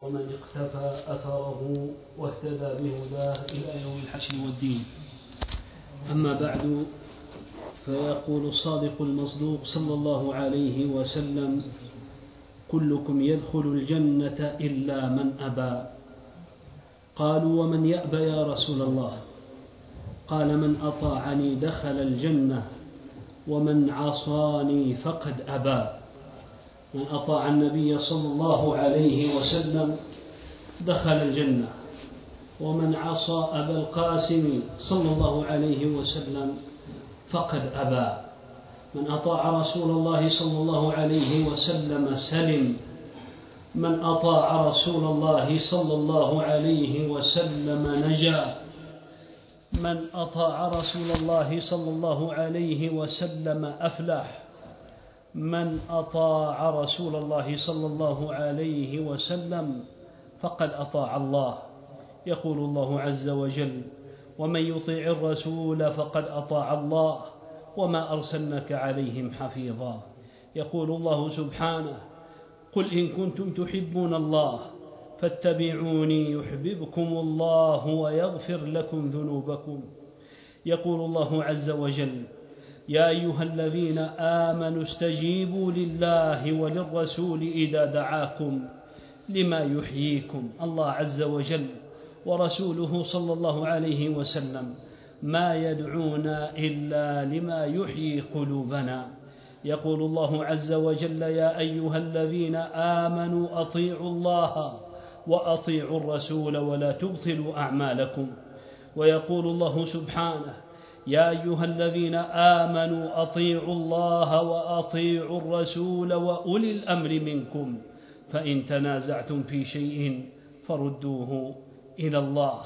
ومن اقتفى أثره واهتدى بهداه إلى يوم الحشر والدين. أما بعد، فيقول الصادق المصدوق صلى الله عليه وسلم: كلكم يدخل الجنة إلا من أبى. قالوا: ومن يأبى يا رسول الله؟ قال: من أطاعني دخل الجنة ومن عصاني فقد أبى. من أطاع النبي صلى الله عليه وسلم دخل الجنة، ومن عصى أبا القاسم صلى الله عليه وسلم فقد أبى. من أطاع رسول الله صلى الله عليه وسلم سلم، من أطاع رسول الله صلى الله عليه وسلم نجا، من أطاع رسول الله صلى الله عليه وسلم أفلح، من أطاع رسول الله صلى الله عليه وسلم فقد أطاع الله. يقول الله عز وجل: ومن يطيع الرسول فقد أطاع الله وما أرسلناك عليهم حفيظا. يقول الله سبحانه: قل إن كنتم تحبون الله فاتبعوني يحببكم الله ويغفر لكم ذنوبكم. يقول الله عز وجل: يا أيها الذين آمنوا استجيبوا لله وللرسول إذا دعاكم لما يحييكم. الله عز وجل ورسوله صلى الله عليه وسلم ما يدعونا إلا لما يحيي قلوبنا. يقول الله عز وجل: يا أيها الذين آمنوا أطيعوا الله وأطيعوا الرسول ولا تبطلوا أعمالكم. ويقول الله سبحانه: يا أيها الذين آمنوا أطيعوا الله وأطيعوا الرسول وأولي الأمر منكم فإن تنازعتم في شيء فردوه إلى الله.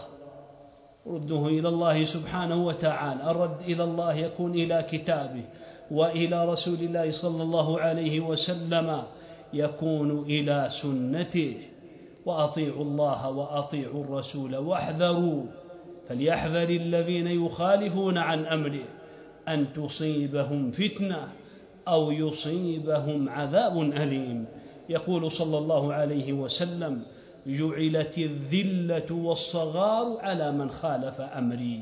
ردوه إلى الله سبحانه وتعالى. الرد إلى الله يكون إلى كتابه، وإلى رسول الله صلى الله عليه وسلم يكون إلى سنته. وأطيعوا الله وأطيعوا الرسول واحذروا، فليحذر الذين يخالفون عن أمره أن تصيبهم فتنة أو يصيبهم عذاب أليم. يقول صلى الله عليه وسلم: جعلت الذلة والصغار على من خالف أمري.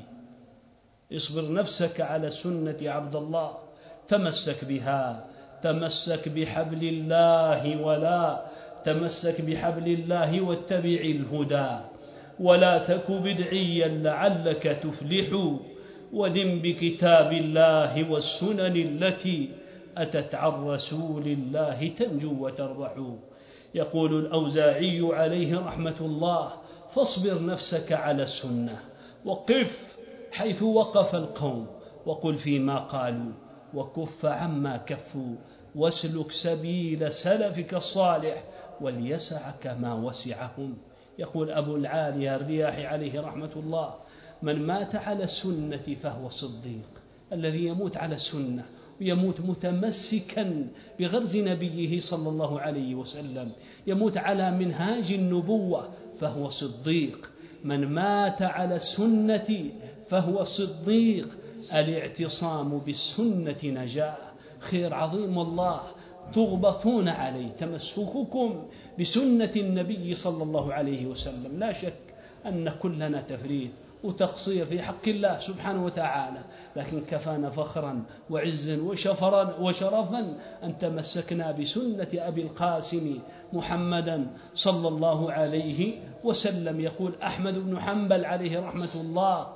اصبر نفسك على السنة عبد الله، تمسك بها، تمسك بحبل الله، ولا تمسك بحبل الله واتبع الهدى، ولا تك بدعيا لعلك تفلح، ودم بكتاب الله والسنن التي أتت عن رسول الله تنجو وتربح. يقول الأوزاعي عليه رحمة الله: فاصبر نفسك على السنة، وقف حيث وقف القوم، وقل فيما قالوا، وكف عما كفوا، واسلك سبيل سلفك الصالح، وليسعك ما وسعهم. يقول أبو العالية الرياحي عليه رحمة الله: من مات على السنة فهو صديق. الذي يموت على السنة ويموت متمسكا بغرز نبيه صلى الله عليه وسلم، يموت على منهاج النبوة، فهو صديق. من مات على السنة فهو صديق. الاعتصام بالسنة نجاة، خير عظيم والله تغبطون عليه، تمسككم بسنة النبي صلى الله عليه وسلم. لا شك أن كلنا تفريط وتقصير في حق الله سبحانه وتعالى، لكن كفانا فخرا وعزا وشرفا أن تمسكنا بسنة أبي القاسم محمدا صلى الله عليه وسلم. يقول أحمد بن حنبل عليه رحمة الله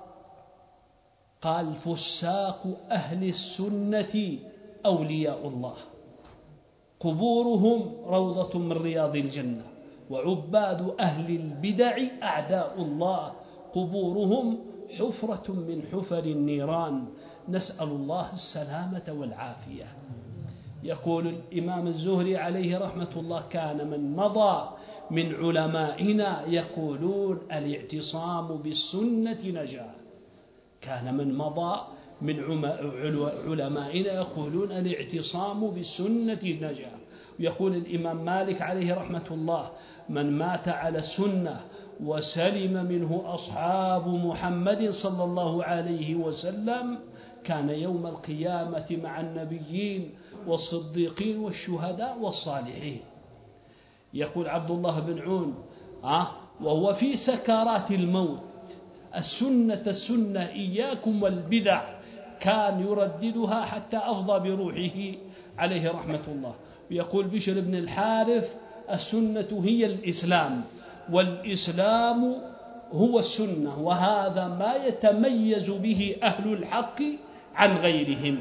قال: فساق أهل السنة أولياء الله، قبورهم روضة من رياض الجنة، وعباد أهل البدع أعداء الله، قبورهم حفرة من حفر النيران. نسأل الله السلامة والعافية. يقول الإمام الزهري عليه رحمة الله: كان من مضى من علمائنا يقولون الاعتصام بالسنة نجاة. كان من مضى من علمائنا يقولون الاعتصام بالسنة نجاة. ويقول الإمام مالك عليه رحمة الله: من مات على السنة وسلم منه أصحاب محمد صلى الله عليه وسلم كان يوم القيامة مع النبيين والصديقين والشهداء والصالحين. يقول عبد الله بن عون وهو في سكرات الموت: السنة إياكم والبدع، كان يرددها حتى أفضى بروحه عليه رحمة الله. ويقول بشر بن الحارث: السنة هي الإسلام، والإسلام هو السنة، وهذا ما يتميز به أهل الحق عن غيرهم.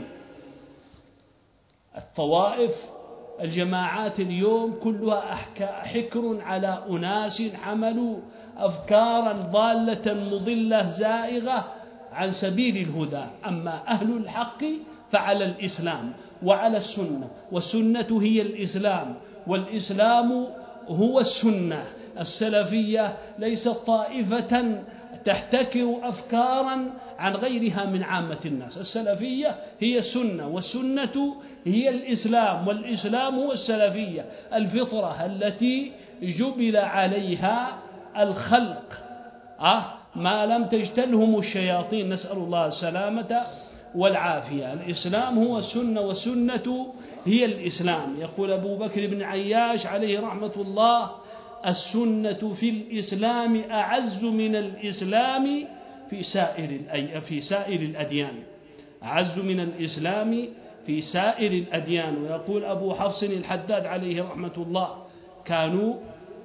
الطوائف الجماعات اليوم كلها حكر على أناس حملوا أفكارا ضالة مضلة زائغة عن سبيل الهدى. أما أهل الحق فعلى الإسلام وعلى السنة، والسنة هي الإسلام، والإسلام هو السنة. السلفية ليست طائفة تحتكر أفكارا عن غيرها من عامة الناس. السلفية هي السنة، والسنة هي الإسلام، والإسلام هو السلفية، الفطرة التي جبل عليها الخلق ما لم تجتلهم الشياطين، نسأل الله السلامة والعافية. الإسلام هو السنة، والسنة هي الإسلام. يقول أبو بكر بن عياش عليه رحمة الله: السنة في الإسلام أعز من الإسلام في سائر الأديان، أعز من الإسلام في سائر الأديان. ويقول أبو حفص الحداد عليه رحمة الله: كانوا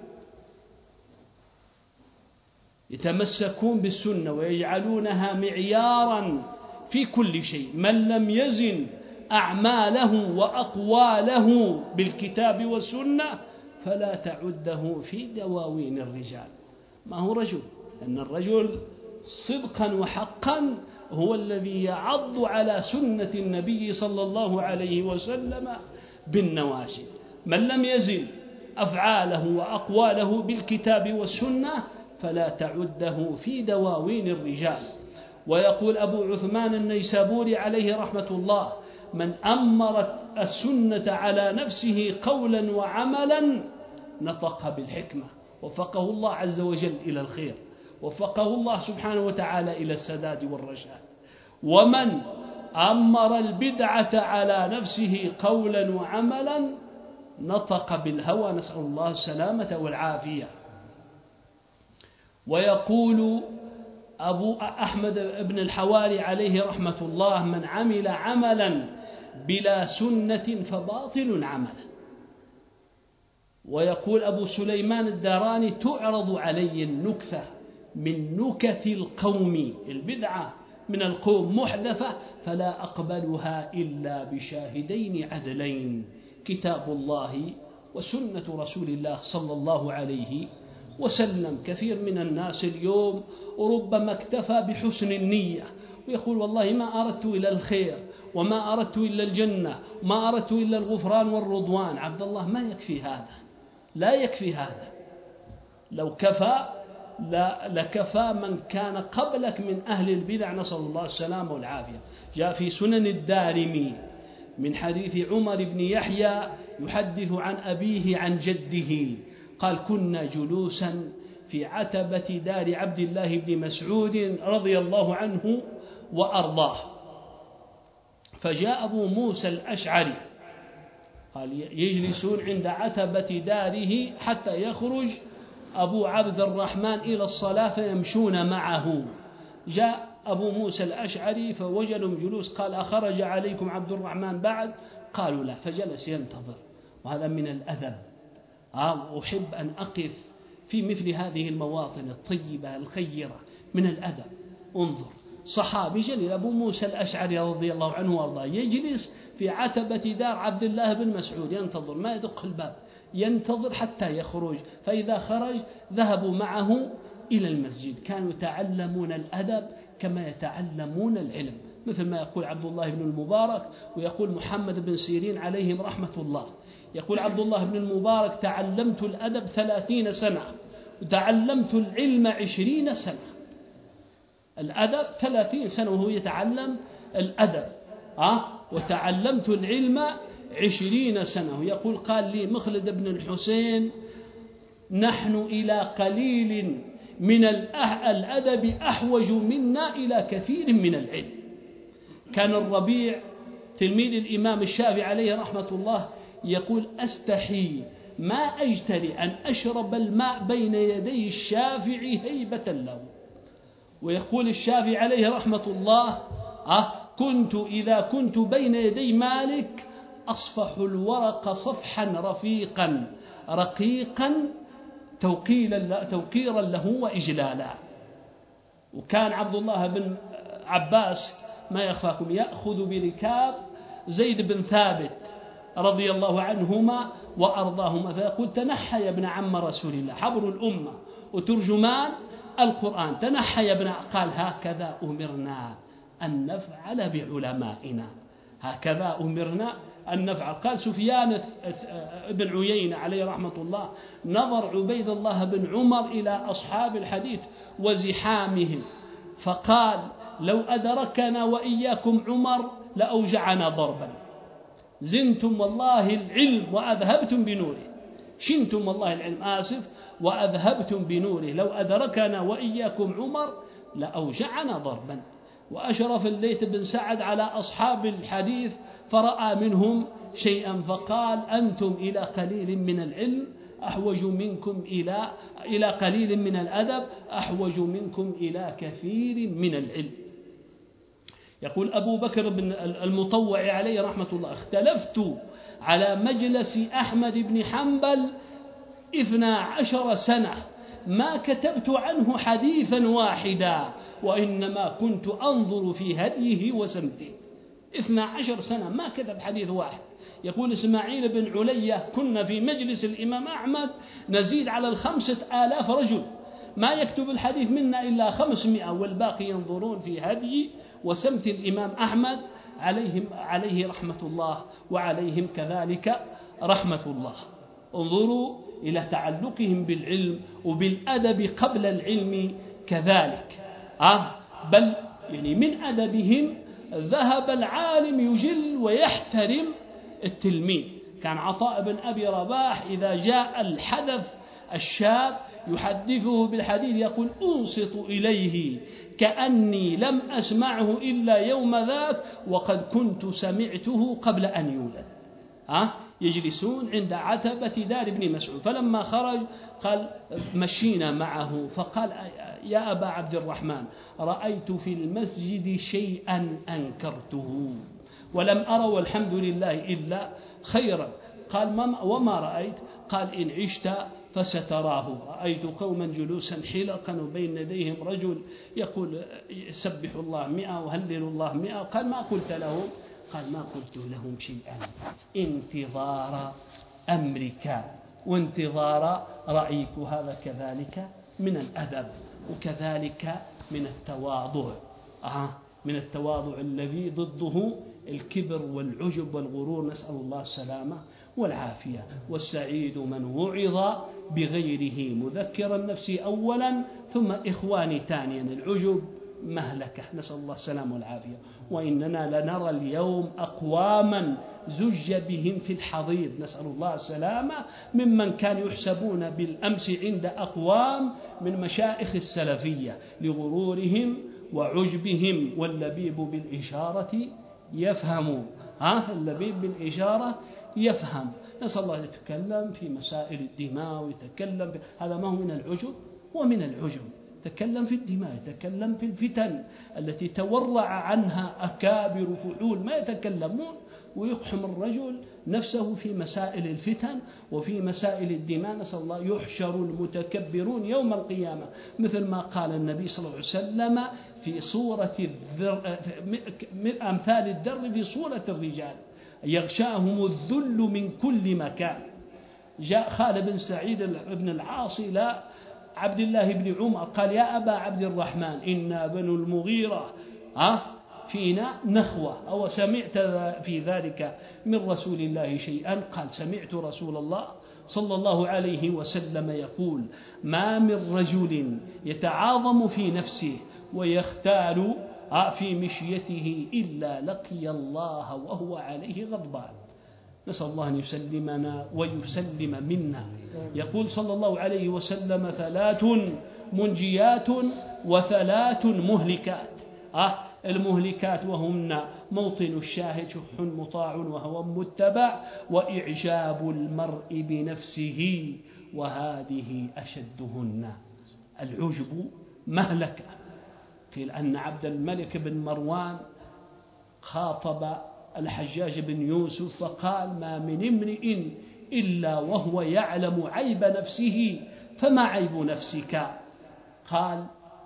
يتمسكون بالسنة ويجعلونها معيارا في كل شيء. من لم يزن أعماله وأقواله بالكتاب والسنة فلا تعده في دواوين الرجال. ما هو رجل؟ أن الرجل صدقا وحقا هو الذي يعض على سنة النبي صلى الله عليه وسلم بالنواجذ. من لم يزن أفعاله وأقواله بالكتاب والسنة فلا تعده في دواوين الرجال. ويقول أبو عثمان النيسابوري عليه رحمة الله: من أمر السنة على نفسه قولا وعملا نطق بالحكمة، وفقه الله عز وجل إلى الخير، وفقه الله سبحانه وتعالى إلى السداد والرشاد. ومن أمر البدعة على نفسه قولا وعملا نطق بالهوى، نسأل الله السلامة والعافية. ويقول أبو أحمد بن الحواري عليه رحمة الله: من عمل عملا بلا سنة فباطل عملا. ويقول أبو سليمان الداراني: تعرض علي النكثة من نكث القوم، البدعة من القوم محدثة، فلا أقبلها إلا بشاهدين عدلين: كتاب الله وسنة رسول الله صلى الله عليه وسلم. كثير من الناس اليوم ربما اكتفى بحسن النية ويقول: والله ما أردت إلى الخير، وما أردت إلا الجنة، وما أردت إلا الغفران والرضوان. عبد الله، ما يكفي هذا، لا يكفي هذا. لو كفى لكفى من كان قبلك من أهل البدع، نسأل الله السلامة والعافية. جاء في سنن الدارمي من حديث عمر بن يحيى يحدث عن أبيه عن جده قال: كنا جلوسا في عتبة دار عبد الله بن مسعود رضي الله عنه وأرضاه، فجاء أبو موسى الأشعري، قال: يجلسون عند عتبة داره حتى يخرج أبو عبد الرحمن إلى الصلاة فيمشون معه. جاء أبو موسى الأشعري فوجدهم جلوس، قال: أخرج عليكم عبد الرحمن بعد؟ قالوا لا، فجلس ينتظر. وهذا من الأدب. أحب أن أقف في مثل هذه المواطن الطيبة الخيرة من الأدب. انظر، صحابي جليل أبو موسى الأشعري رضي الله عنه وارضاه يجلس في عتبة دار عبد الله بن مسعود ينتظر، ما يدق الباب، ينتظر حتى يخرج، فإذا خرج ذهبوا معه إلى المسجد. كانوا يتعلمون الأدب كما يتعلمون العلم، مثل ما يقول عبد الله بن المبارك ويقول محمد بن سيرين عليهم رحمة الله. يقول عبد الله بن المبارك: تعلمت الأدب 30 سنة وتعلمت العلم 20 سنة. الأدب 30 سنة وهو يتعلم الأدب، وتعلمت العلم 20 سنة. ويقول: قال لي مخلد بن الحسين: نحن إلى قليل من الأدب أحوج منا إلى كثير من العلم. كان الربيع تلميذ الإمام الشافعي عليه رحمة الله يقول: أستحي ما أجترئ أن أشرب الماء بين يدي الشافعي هيبة له. ويقول الشافعي عليه رحمة الله إذا كنت بين يدي مالك أصفح الورق صفحا رفيقا رقيقا توقيرا له وإجلالا. وكان عبد الله بن عباس ما يخفاكم يأخذ بركاب زيد بن ثابت رضي الله عنهما وأرضاهما، فيقول تنحى يا ابن عم رسول الله حبر الأمة وترجمان القرآن، تنحى يا ابن، قال هكذا أمرنا أن نفعل بعلمائنا، هكذا أمرنا أن نفعل. قال سفيان بن عيينة عليه رحمة الله نظر عبيد الله بن عمر إلى أصحاب الحديث وزحامهم فقال لو أدركنا وإياكم عمر لأوجعنا ضربا، زنتم والله العلم وأذهبتم بنوره، شنتم والله العلم وأذهبتم بنوره، لو أدركنا وإياكم عمر لأوجعنا ضربا. وأشرف الليث بن سعد على أصحاب الحديث فرأى منهم شيئا فقال أنتم إلى قليل من العلم أحوج منكم إلى قليل من الأدب أحوج منكم إلى كثير من العلم. يقول أبو بكر بن المطوع عليه رحمة الله اختلفت على مجلس أحمد بن حنبل 12 سنة ما كتبت عنه حديثا واحدا وإنما كنت أنظر في هديه وسمته. 12 سنة ما كتب حديث واحد. يقول إسماعيل بن علية كنا في مجلس الإمام أحمد نزيد على 5000 رجل ما يكتب الحديث منا إلا 500 والباقي ينظرون في هدي وسمت الإمام أحمد عليه رحمة الله وعليهم كذلك رحمة الله. انظروا إلى تعلقهم بالعلم وبالأدب قبل العلم كذلك. بل يعني من أدبهم ذهب العالم يجل ويحترم التلميذ. كان عطاء بن أبي رباح إذا جاء الحدث الشاب يحدثه بالحديث يقول أنصت إليه كأني لم أسمعه إلا يوم ذاك وقد كنت سمعته قبل أن يولد. يجلسون عند عتبة دار ابن مسعود، فلما خرج قال مشينا معه فقال يا أبا عبد الرحمن رأيت في المسجد شيئا أنكرته ولم أرى والحمد لله إلا خيرا. قال وما رأيت؟ قال إن عشت فستراه. رأيت قوما جلوسا حلقا وبين يديهم رجل يقول سبح الله 100 وهلل الله 100. قال ما قلت لهم؟ قال ما قلت لهم شيئا انتظار أمرك وانتظار رأيك. هذا كذلك من الأدب وكذلك من التواضع. من التواضع الذي ضده الكبر والعجب والغرور، نسأل الله السلامة والعافية. والسعيد من وعظ بغيره مذكرا نفسي أولا ثم إخواني ثانيا. العجب مهلكة، نسأل الله السلامة والعافية. وإننا لنرى اليوم أقواما زج بهم في الحضيض، نسأل الله السلامة، ممن كانوا يحسبون بالأمس عند أقوام من مشائخ السلفية لغرورهم وعجبهم. واللبيب بالإشارة يفهم. اللبيب بالإشارة يفهم. نسأل الله يتكلم في مسائل الدماء ويتكلم هذا ما هو من العجب ومن العجب. يتكلم في الدماء، يتكلم في الفتن التي تورع عنها أكابر فحول ما يتكلمون، ويقحم الرجل نفسه في مسائل الفتن وفي مسائل الدماء. نسأل الله يحشر المتكبرون يوم القيامة مثل ما قال النبي صلى الله عليه وسلم في صورة أمثال الذر في صورة الرجال يغشاهم الذل من كل مكان. جاء خالد بن سعيد بن العاص إلى عبد الله بن عمر قال يا أبا عبد الرحمن إنا بنو المغيرة فينا نخوة أو سمعت في ذلك من رسول الله شيئا؟ قال سمعت رسول الله صلى الله عليه وسلم يقول ما من رجل يتعاظم في نفسه ويختال في مشيته إلا لقي الله وهو عليه غضبان. نسأل الله أن يسلمنا ويسلم منا. يقول صلى الله عليه وسلم 3 منجيات و3 مهلكات. المهلكات وهن موطن الشاهد شح مطاع وهوى متبع وإعجاب المرء بنفسه وهذه أشدهن. العجب مهلكة. قيل أن عبد الملك بن مروان خاطب الحجاج بن يوسف فقال: ما من امرئ إلا وهو يعلم عيب نفسه، فما عيب نفسك؟ قال: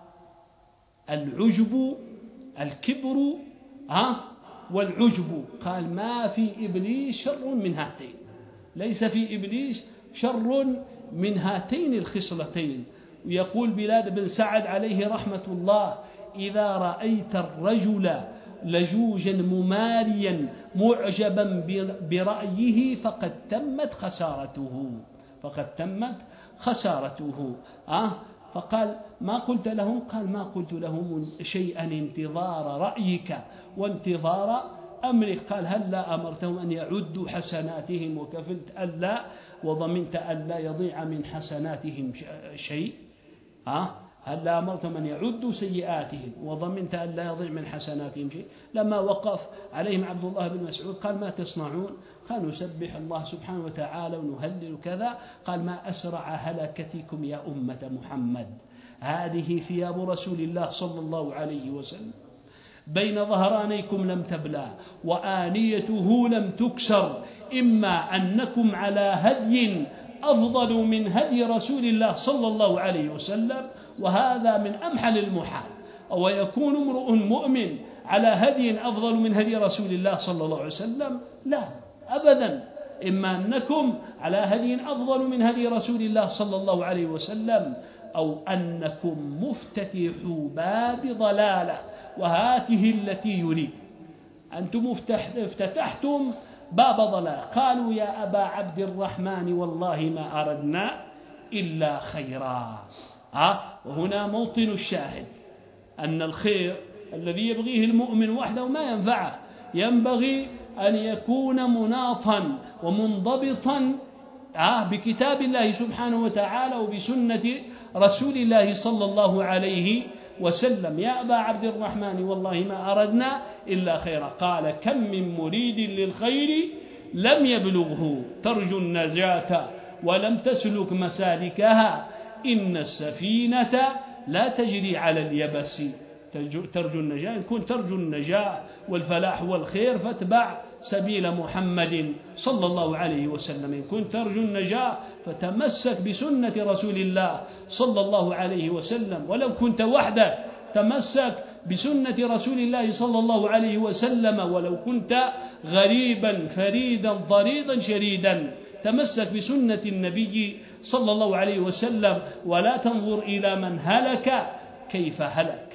العجب الكبر والعجب. قال: ما في إبليس شر من هاتين، ليس في إبليس شر من هاتين الخصلتين. ويقول بلال بن سعد عليه رحمة الله: إذا رأيت الرجل لجوجا مماريا معجبا برأيه فقد تمت خسارته. فقال: ما قلت لهم؟ قال: ما قلت لهم شيئا انتظار رأيك وانتظار أمرك. قال: هل لا أمرتهم أن يعدوا حسناتهم وكفلت ألا وضمنت ألا يضيع من حسناتهم شيء؟ هل لا أمرتهم أن يعدوا سيئاتهم وضمنت ألا يضيع من حسناتهم شيء؟ لما وقف عليهم عبد الله بن مسعود قال: ما تصنعون؟ قال: نسبح الله سبحانه وتعالى ونهلل كذا. قال: ما أسرع هلكتكم يا أمة محمد، هذه ثياب رسول الله صلى الله عليه وسلم بين ظهرانيكم لم تبلى وآنيته لم تكسر، إما أنكم على هدي أفضل من هدي رسول الله صلى الله عليه وسلم، وهذا من أمحل المحال. أو يكون امرؤ مؤمن على هدي أفضل من هدي رسول الله صلى الله عليه وسلم؟ لا أبدا. إما أنكم على هدي أفضل من هدي رسول الله صلى الله عليه وسلم، أو أنكم مفتتحوا باب ضلالة، وهاته التي يريد. أنتم افتتحتم باب ضلال. قالوا: يا أبا عبد الرحمن والله ما أردنا إلا خيرا. وهنا موطن الشاهد أن الخير الذي يبغيه المؤمن وحده ما ينفعه، ينبغي أن يكون مناطا ومنضبطا بكتاب الله سبحانه وتعالى وبسنة رسول الله صلى الله عليه وسلم. يا أبا عبد الرحمن والله ما أردنا إلا خيرا. قال: كم من مريد للخير لم يبلغه، ترجو النجاة ولم تسلك مسالكها، إن السفينة لا تجري على اليبس. ترجو النجاة، إن كنت ترجو النجاة والفلاح والخير فاتبع سبيل محمد صلى الله عليه وسلم. إن كنت ترجو النجاة فتمسك بسنة رسول الله صلى الله عليه وسلم، ولو كنت وحدك تمسك بسنة رسول الله صلى الله عليه وسلم، ولو كنت غريبا فريدا ضريضا شريدا تمسك بسنة النبي صلى الله عليه وسلم، ولا تنظر إلى من هلك كيف هلك.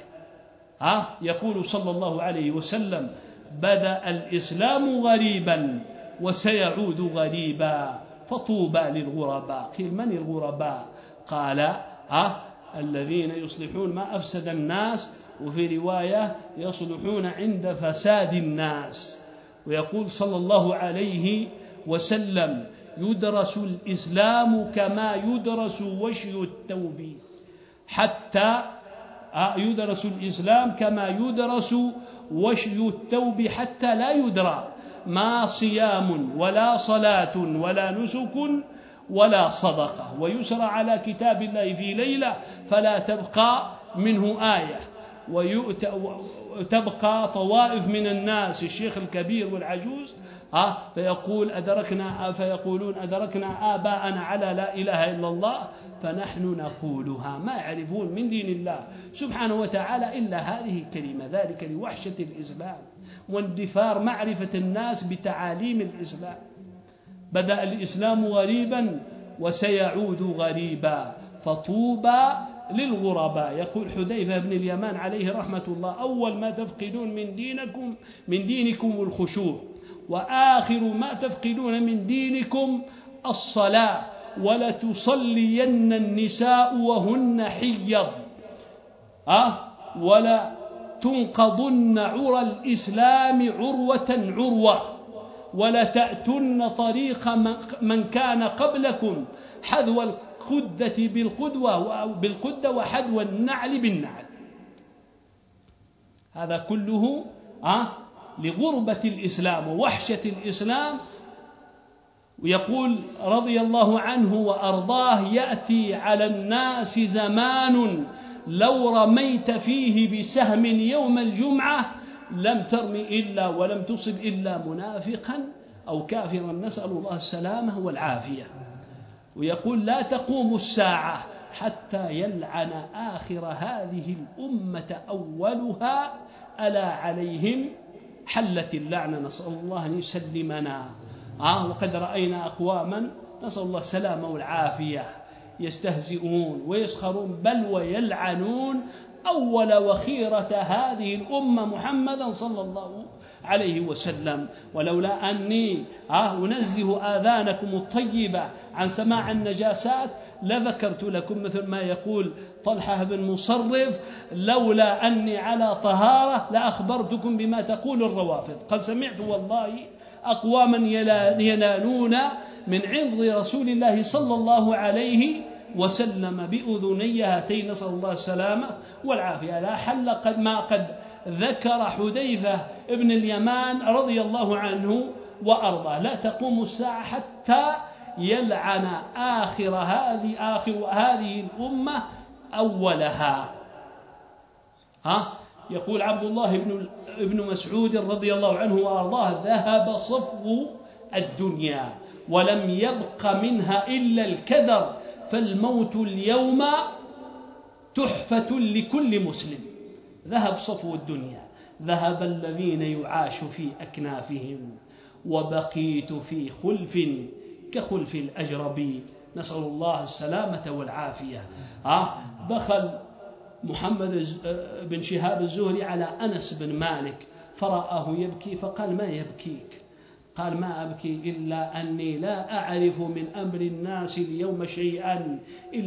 يقول صلى الله عليه وسلم: بدأ الإسلام غريبا وسيعود غريبا فطوبى للغرباء. قيل: من الغرباء؟ قال: الذين يصلحون ما أفسد الناس، وفي رواية يصلحون عند فساد الناس. ويقول صلى الله عليه وسلم: يدرس الإسلام كما يدرس وشي الثوب، حتى يدرس الإسلام كما يدرس وشي الثوب حتى لا يدرى ما صيام ولا صلاة ولا نسك ولا صدقة، ويسرى على كتاب الله في ليلة فلا تبقى منه آية، وتبقى طوائف من الناس، الشيخ الكبير والعجوز، فيقولون أدركنا آباءنا على لا إله إلا الله فنحن نقولها. ما يعرفون من دين الله سبحانه وتعالى إلا هذه الكلمة، ذلك لوحشة الإسلام واندثار معرفة الناس بتعاليم الإسلام. بدأ الإسلام غريبا وسيعود غريبا فطوبى للغرباء. يقول حذيفة بن اليمان عليه رحمة الله: أول ما تفقدون من دينكم الخشوع، وآخر ما تفقدون من دينكم الصلاة، ولتصلين النساء وهن حيض، ولا تنقضن عرى الإسلام عروة عروة، ولا تأتن طريق من كان قبلكم حذو القدة بالقدة وحذو النعل بالنعل. هذا كله لغربة الإسلام ووحشة الإسلام. ويقول رضي الله عنه وأرضاه: يأتي على الناس زمان لو رميت فيه بسهم يوم الجمعة لم ترم إلا ولم تصب إلا منافقا أو كافرا، نسأل الله السلامة والعافية. ويقول: لا تقوم الساعة حتى يلعن آخر هذه الأمة أولها، ألا عليهم حلت اللعنة، نسأل الله أن يسلمنا. وقد رأينا أقواما نسأل الله السلامة والعافية يستهزئون ويسخرون بل ويلعنون أول وخيرة هذه الأمة محمدا صلى الله عليه وسلم. ولولا أني أنزه آذانكم الطيبة عن سماع النجاسات لذكرت لكم مثل ما يقول طلحة بن مصرف: لولا أني على طهارة لأخبرتكم بما تقول الروافض. قد سمعت والله أقواما ينالون من عرض رسول الله صلى الله عليه وسلم بأذني هاتين، نسأل الله السلامة والعافية. لا حل قد ذكر حذيفة ابن اليمان رضي الله عنه وأرضاه: لا تقوم الساعة حتى يلعن آخر هذه الأمة أولها. يقول عبد الله بن مسعود رضي الله عنه وأرضاه: ذهب صفو الدنيا ولم يبق منها إلا الكدر، فالموت اليوم تحفة لكل مسلم. ذهب صفو الدنيا، ذهب الذين يعاش في أكنافهم، وبقيت في خلف كخلف الأجربي، نسأل الله السلامة والعافية. دخل محمد بن شهاب الزهري على أنس بن مالك فرآه يبكي فقال: ما يبكيك؟ قال: ما أبكي إلا أني لا أعرف من أمر الناس اليوم شيئا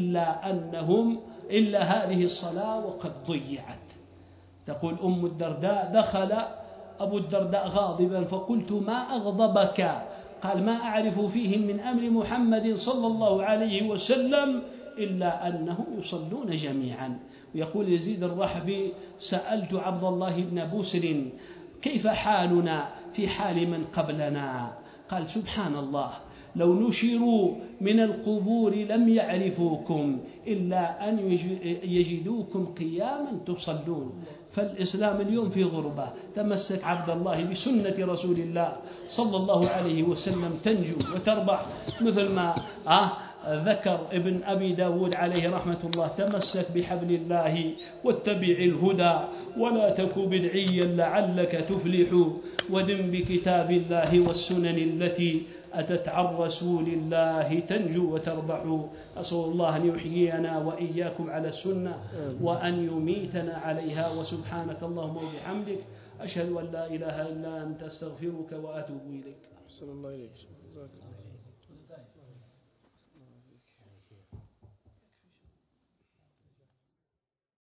إلا هذه الصلاة وقد ضيعت. تقول أم الدرداء: دخل أبو الدرداء غاضبا فقلت: ما أغضبك؟ قال: ما أعرف فيهم من أمر محمد صلى الله عليه وسلم إلا أنهم يصلون جميعا. ويقول يزيد الرحبي: سألت عبد الله بن بسر: كيف حالنا في حال من قبلنا؟ قال: سبحان الله، لو نشروا من القبور لم يعرفوكم إلا أن يجدوكم قياما تصلون. فالإسلام اليوم في غربة. تمسك عبد الله بسنة رسول الله صلى الله عليه وسلم تنجو وتربح، مثل ما ذكر ابن أبي داود عليه رحمة الله: تمسك بحبل الله واتبع الهدى ولا تك بدعيا لعلك تفلح، ودم بكتاب الله والسنن التي أتت عن رسول الله تنجو وتربح. أسأل الله أن يحيينا وإياكم على السنة وأن يميتنا عليها. وسبحانك اللهم وبحمدك أشهد أن لا إله إلا أنت أستغفرك وأتوب إليك. أحسن الله إليك.